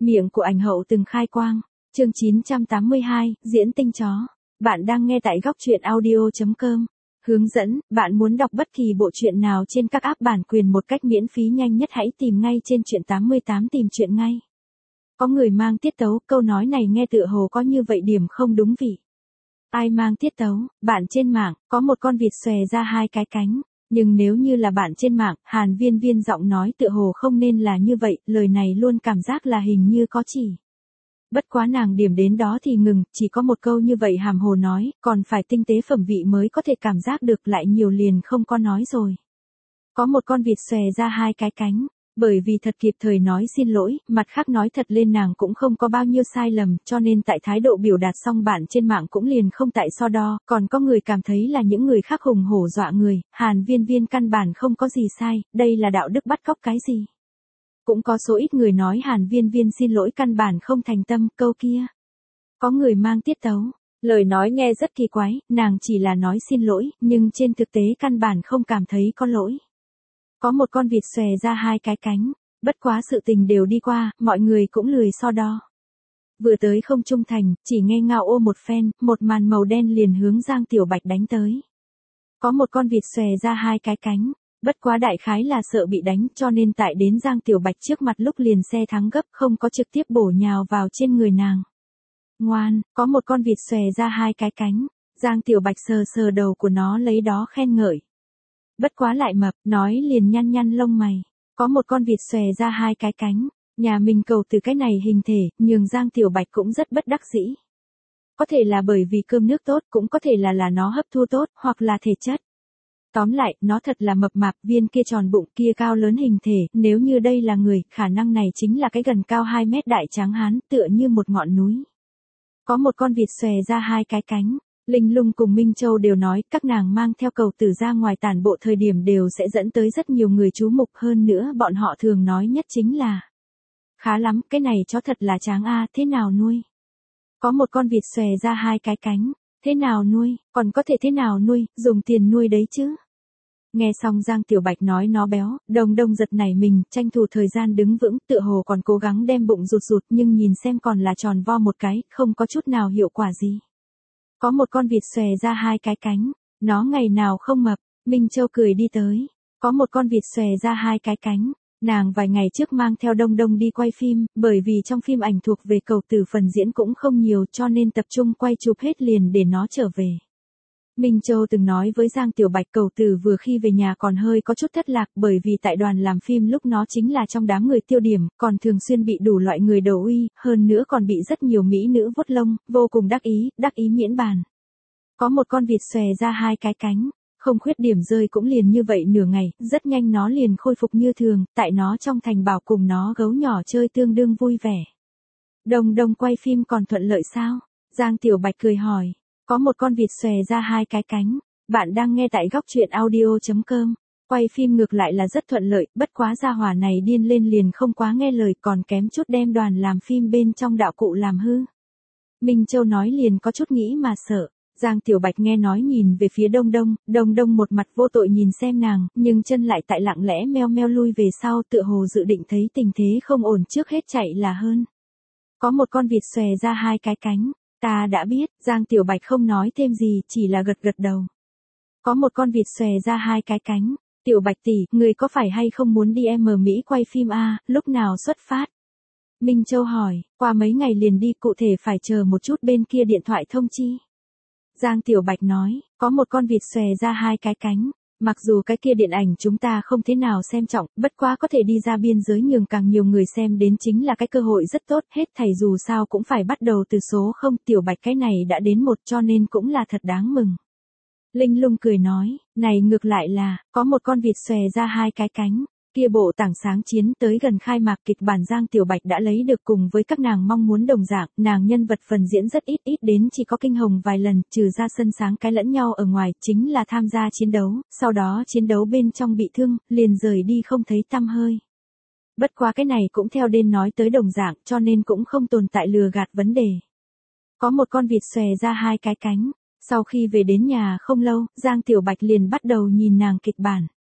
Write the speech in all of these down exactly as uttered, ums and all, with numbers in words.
Miệng của ảnh hậu từng khai quang. Chương chín trăm tám mươi hai, diễn tinh chó. Bạn đang nghe tại góc truyện audio chấm com. Hướng dẫn, bạn muốn đọc bất kỳ bộ truyện nào trên các app bản quyền một cách miễn phí nhanh nhất hãy tìm ngay trên truyện tám mươi tám tìm truyện ngay. Có người mang tiết tấu, câu nói này nghe tựa hồ có như vậy điểm không đúng vị. Ai mang tiết tấu? Bạn trên mạng, có một con vịt xòe ra hai cái cánh. Nhưng nếu như là bạn trên mạng, Hàn Viên Viên giọng nói tựa hồ không nên là như vậy, lời này luôn cảm giác là hình như có chỉ. Bất quá nàng điểm đến đó thì ngừng, chỉ có một câu như vậy hàm hồ nói, còn phải tinh tế phẩm vị mới có thể cảm giác được, lại nhiều liền không có nói rồi. Có một con vịt xòe ra hai cái cánh, bởi vì thật kịp thời nói xin lỗi, mặt khác nói thật lên nàng cũng không có bao nhiêu sai lầm, cho nên tại thái độ biểu đạt xong bạn trên mạng cũng liền không tại so đo, còn có người cảm thấy là những người khác hùng hổ dọa người, Hàn Viên Viên căn bản không có gì sai, đây là đạo đức bắt cóc cái gì. Cũng có số ít người nói Hàn Viên Viên xin lỗi căn bản không thành tâm, câu kia. Có người mang tiết tấu, lời nói nghe rất kỳ quái, nàng chỉ là nói xin lỗi, nhưng trên thực tế căn bản không cảm thấy có lỗi. Có một con vịt xòe ra hai cái cánh, bất quá sự tình đều đi qua, mọi người cũng lười so đo. Vừa tới không trung thành, chỉ nghe ngao ô một phen, một màn màu đen liền hướng Giang Tiểu Bạch đánh tới. Có một con vịt xòe ra hai cái cánh, bất quá đại khái là sợ bị đánh cho nên tại đến Giang Tiểu Bạch trước mặt lúc liền xe thắng gấp không có trực tiếp bổ nhào vào trên người nàng. Ngoan, có một con vịt xòe ra hai cái cánh, Giang Tiểu Bạch sờ sờ đầu của nó lấy đó khen ngợi. Bất quá lại mập, nói liền nhăn nhăn lông mày. Có một con vịt xòe ra hai cái cánh, nhà mình cầu từ cái này hình thể, nhường Giang Tiểu Bạch cũng rất bất đắc dĩ. Có thể là bởi vì cơm nước tốt, cũng có thể là là nó hấp thu tốt, hoặc là thể chất. Tóm lại, nó thật là mập mạp, viên kia tròn bụng kia cao lớn hình thể, nếu như đây là người, khả năng này chính là cái gần cao hai mét đại tráng hán, tựa như một ngọn núi. Có một con vịt xòe ra hai cái cánh. Linh Lung cùng Minh Châu đều nói, các nàng mang theo cầu tử ra ngoài tản bộ thời điểm đều sẽ dẫn tới rất nhiều người chú mục, hơn nữa bọn họ thường nói nhất chính là khá lắm, cái này chó thật là tráng a, thế nào nuôi? Có một con vịt xòe ra hai cái cánh, thế nào nuôi, còn có thể thế nào nuôi, dùng tiền nuôi đấy chứ. Nghe xong Giang Tiểu Bạch nói nó béo, Đồng Đông giật nảy mình, tranh thủ thời gian đứng vững, tựa hồ còn cố gắng đem bụng rụt rụt, nhưng nhìn xem còn là tròn vo một cái, không có chút nào hiệu quả gì. Có một con vịt xòe ra hai cái cánh, nó ngày nào không mập, Minh Châu cười đi tới. Có một con vịt xòe ra hai cái cánh, nàng vài ngày trước mang theo Đông Đông đi quay phim, bởi vì trong phim ảnh thuộc về cầu tử phần diễn cũng không nhiều cho nên tập trung quay chụp hết liền để nó trở về. Minh Châu từng nói với Giang Tiểu Bạch cầu tử vừa khi về nhà còn hơi có chút thất lạc bởi vì tại đoàn làm phim lúc nó chính là trong đám người tiêu điểm, còn thường xuyên bị đủ loại người đầu uy, hơn nữa còn bị rất nhiều mỹ nữ vuốt lông, vô cùng đắc ý, đắc ý miễn bàn. Có một con vịt xòe ra hai cái cánh, không khuyết điểm rơi cũng liền như vậy nửa ngày, rất nhanh nó liền khôi phục như thường, tại nó trong thành bảo cùng nó gấu nhỏ chơi tương đương vui vẻ. Đông Đông quay phim còn thuận lợi sao? Giang Tiểu Bạch cười hỏi. Có một con vịt xòe ra hai cái cánh, bạn đang nghe tại góc truyện audio chấm com. Quay phim ngược lại là rất thuận lợi, bất quá gia hỏa này điên lên liền không quá nghe lời, còn kém chút đem đoàn làm phim bên trong đạo cụ làm hư. Minh Châu nói liền có chút nghĩ mà sợ. Giang Tiểu Bạch nghe nói nhìn về phía Đông Đông, Đông Đông một mặt vô tội nhìn xem nàng, nhưng chân lại tại lặng lẽ meo meo lui về sau, tựa hồ dự định thấy tình thế không ổn trước hết chạy là hơn. Có một con vịt xòe ra hai cái cánh. Ta đã biết, Giang Tiểu Bạch không nói thêm gì, chỉ là gật gật đầu. Có một con vịt xòe ra hai cái cánh. Tiểu Bạch tỷ, người có phải hay không muốn đi em ở Mỹ quay phim a, lúc nào xuất phát? Minh Châu hỏi, qua mấy ngày liền đi, cụ thể phải chờ một chút bên kia điện thoại thông chi. Giang Tiểu Bạch nói, có một con vịt xòe ra hai cái cánh. Mặc dù cái kia điện ảnh chúng ta không thế nào xem trọng, bất quá có thể đi ra biên giới nhường càng nhiều người xem đến chính là cái cơ hội rất tốt, hết thảy dù sao cũng phải bắt đầu từ số không, Tiểu Bạch cái này đã đến một cho nên cũng là thật đáng mừng. Linh Lung cười nói, này ngược lại là, có một con vịt xòe ra hai cái cánh, kia bộ tảng sáng chiến tới gần khai mạc kịch bản Giang Tiểu Bạch đã lấy được cùng với các nàng mong muốn đồng dạng, nàng nhân vật phần diễn rất ít ít đến chỉ có kinh hồng vài lần, trừ ra sân sáng cái lẫn nhau ở ngoài, chính là tham gia chiến đấu, sau đó chiến đấu bên trong bị thương, liền rời đi không thấy tăm hơi. Bất quá cái này cũng theo đên nói tới đồng dạng, cho nên cũng không tồn tại lừa gạt vấn đề. Có một con vịt xòe ra hai cái cánh, sau khi về đến nhà không lâu, Giang Tiểu Bạch liền bắt đầu nhìn nàng kịch bản.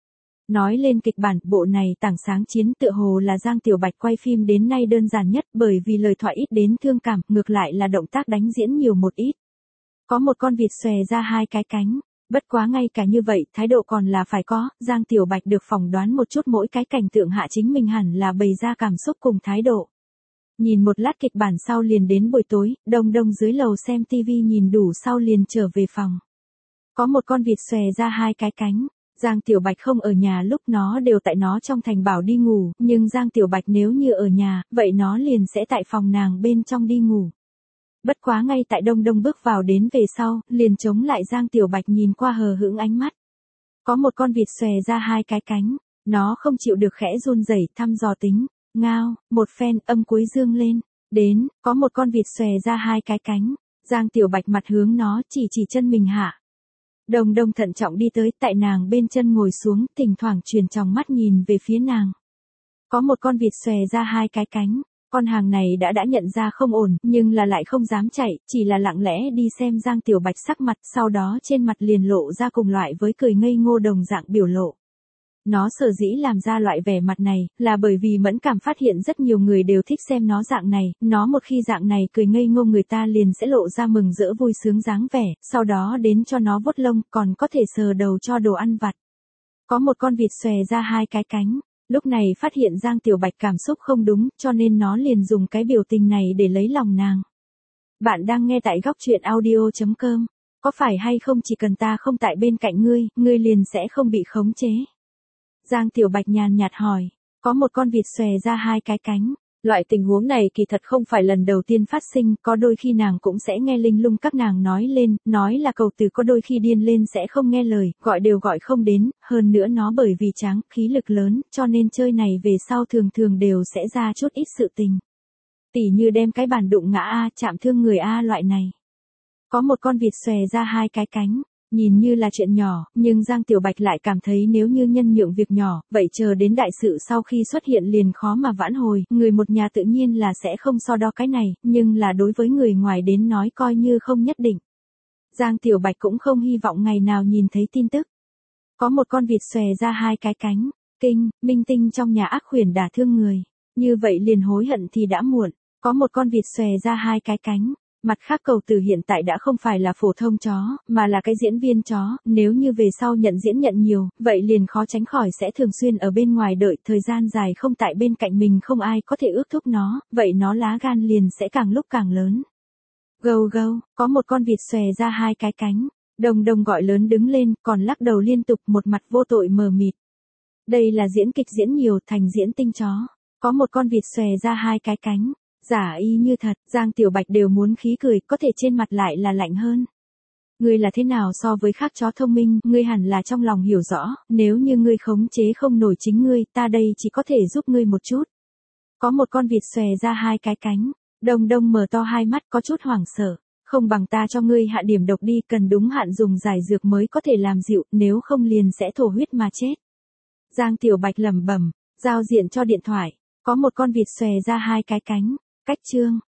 Nói lên kịch bản, bộ này tảng sáng chiến tựa hồ là Giang Tiểu Bạch quay phim đến nay đơn giản nhất bởi vì lời thoại ít đến thương cảm, ngược lại là động tác đánh diễn nhiều một ít. Có một con vịt xòe ra hai cái cánh, bất quá ngay cả như vậy, thái độ còn là phải có, Giang Tiểu Bạch được phỏng đoán một chút mỗi cái cảnh tượng hạ chính mình hẳn là bày ra cảm xúc cùng thái độ. Nhìn một lát kịch bản sau liền đến buổi tối, Đông Đông dưới lầu xem tivi nhìn đủ sau liền trở về phòng. Có một con vịt xòe ra hai cái cánh. Giang Tiểu Bạch không ở nhà lúc nó đều tại nó trong thành bảo đi ngủ, nhưng Giang Tiểu Bạch nếu như ở nhà, vậy nó liền sẽ tại phòng nàng bên trong đi ngủ. Bất quá ngay tại Đông Đông bước vào đến về sau, liền chống lại Giang Tiểu Bạch nhìn qua hờ hững ánh mắt. Có một con vịt xòe ra hai cái cánh, nó không chịu được khẽ run rẩy thăm dò tính, ngao, một phen âm cuối dương lên, đến, có một con vịt xòe ra hai cái cánh, Giang Tiểu Bạch mặt hướng nó chỉ chỉ chân mình hạ. Đông Đông thận trọng đi tới, tại nàng bên chân ngồi xuống, thỉnh thoảng chuyển tròng mắt nhìn về phía nàng. Có một con vịt xòe ra hai cái cánh, con hàng này đã đã nhận ra không ổn, nhưng là lại không dám chạy, chỉ là lặng lẽ đi xem Giang Tiểu Bạch sắc mặt, sau đó trên mặt liền lộ ra cùng loại với cười ngây ngô đồng dạng biểu lộ. Nó sở dĩ làm ra loại vẻ mặt này, là bởi vì mẫn cảm phát hiện rất nhiều người đều thích xem nó dạng này, nó một khi dạng này cười ngây ngô người ta liền sẽ lộ ra mừng rỡ vui sướng dáng vẻ, sau đó đến cho nó vuốt lông, còn có thể sờ đầu cho đồ ăn vặt. Có một con vịt xòe ra hai cái cánh, lúc này phát hiện Giang Tiểu Bạch cảm xúc không đúng, cho nên nó liền dùng cái biểu tình này để lấy lòng nàng. Bạn đang nghe tại góc truyện audio chấm com, có phải hay không chỉ cần ta không tại bên cạnh ngươi, ngươi liền sẽ không bị khống chế? Giang Tiểu Bạch nhàn nhạt hỏi, có một con vịt xòe ra hai cái cánh. Loại tình huống này kỳ thật không phải lần đầu tiên phát sinh, có đôi khi nàng cũng sẽ nghe linh lung các nàng nói lên, nói là cầu từ có đôi khi điên lên sẽ không nghe lời, gọi đều gọi không đến, hơn nữa nó bởi vì tráng, khí lực lớn, cho nên chơi này về sau thường thường đều sẽ ra chút ít sự tình. Tỉ như đem cái bàn đụng ngã A, chạm thương người A loại này. Có một con vịt xòe ra hai cái cánh. Nhìn như là chuyện nhỏ, nhưng Giang Tiểu Bạch lại cảm thấy nếu như nhân nhượng việc nhỏ, vậy chờ đến đại sự sau khi xuất hiện liền khó mà vãn hồi, người một nhà tự nhiên là sẽ không so đo cái này, nhưng là đối với người ngoài đến nói coi như không nhất định. Giang Tiểu Bạch cũng không hy vọng ngày nào nhìn thấy tin tức. Có một con vịt xòe ra hai cái cánh, kinh, minh tinh trong nhà ác khuyển đả thương người, như vậy liền hối hận thì đã muộn, có một con vịt xòe ra hai cái cánh. Mặt khác cầu từ hiện tại đã không phải là phổ thông chó, mà là cái diễn viên chó, nếu như về sau nhận diễn nhận nhiều, vậy liền khó tránh khỏi sẽ thường xuyên ở bên ngoài đợi thời gian dài không tại bên cạnh mình không ai có thể ước thúc nó, vậy nó lá gan liền sẽ càng lúc càng lớn. Gâu gâu, có một con vịt xòe ra hai cái cánh, Đồng Đồng gọi lớn đứng lên, còn lắc đầu liên tục một mặt vô tội mờ mịt. Đây là diễn kịch diễn nhiều thành diễn tinh chó, có một con vịt xòe ra hai cái cánh. Giả y như thật, Giang Tiểu Bạch đều muốn khí cười, có thể trên mặt lại là lạnh hơn. Ngươi là thế nào so với khác chó thông minh, ngươi hẳn là trong lòng hiểu rõ, nếu như ngươi khống chế không nổi chính ngươi, ta đây chỉ có thể giúp ngươi một chút. Có một con vịt xòe ra hai cái cánh, Đông Đông mở to hai mắt có chút hoảng sợ, không bằng ta cho ngươi hạ điểm độc đi, cần đúng hạn dùng giải dược mới có thể làm dịu, nếu không liền sẽ thổ huyết mà chết. Giang Tiểu Bạch lẩm bẩm, giao diện cho điện thoại, có một con vịt xòe ra hai cái cánh. Cách chương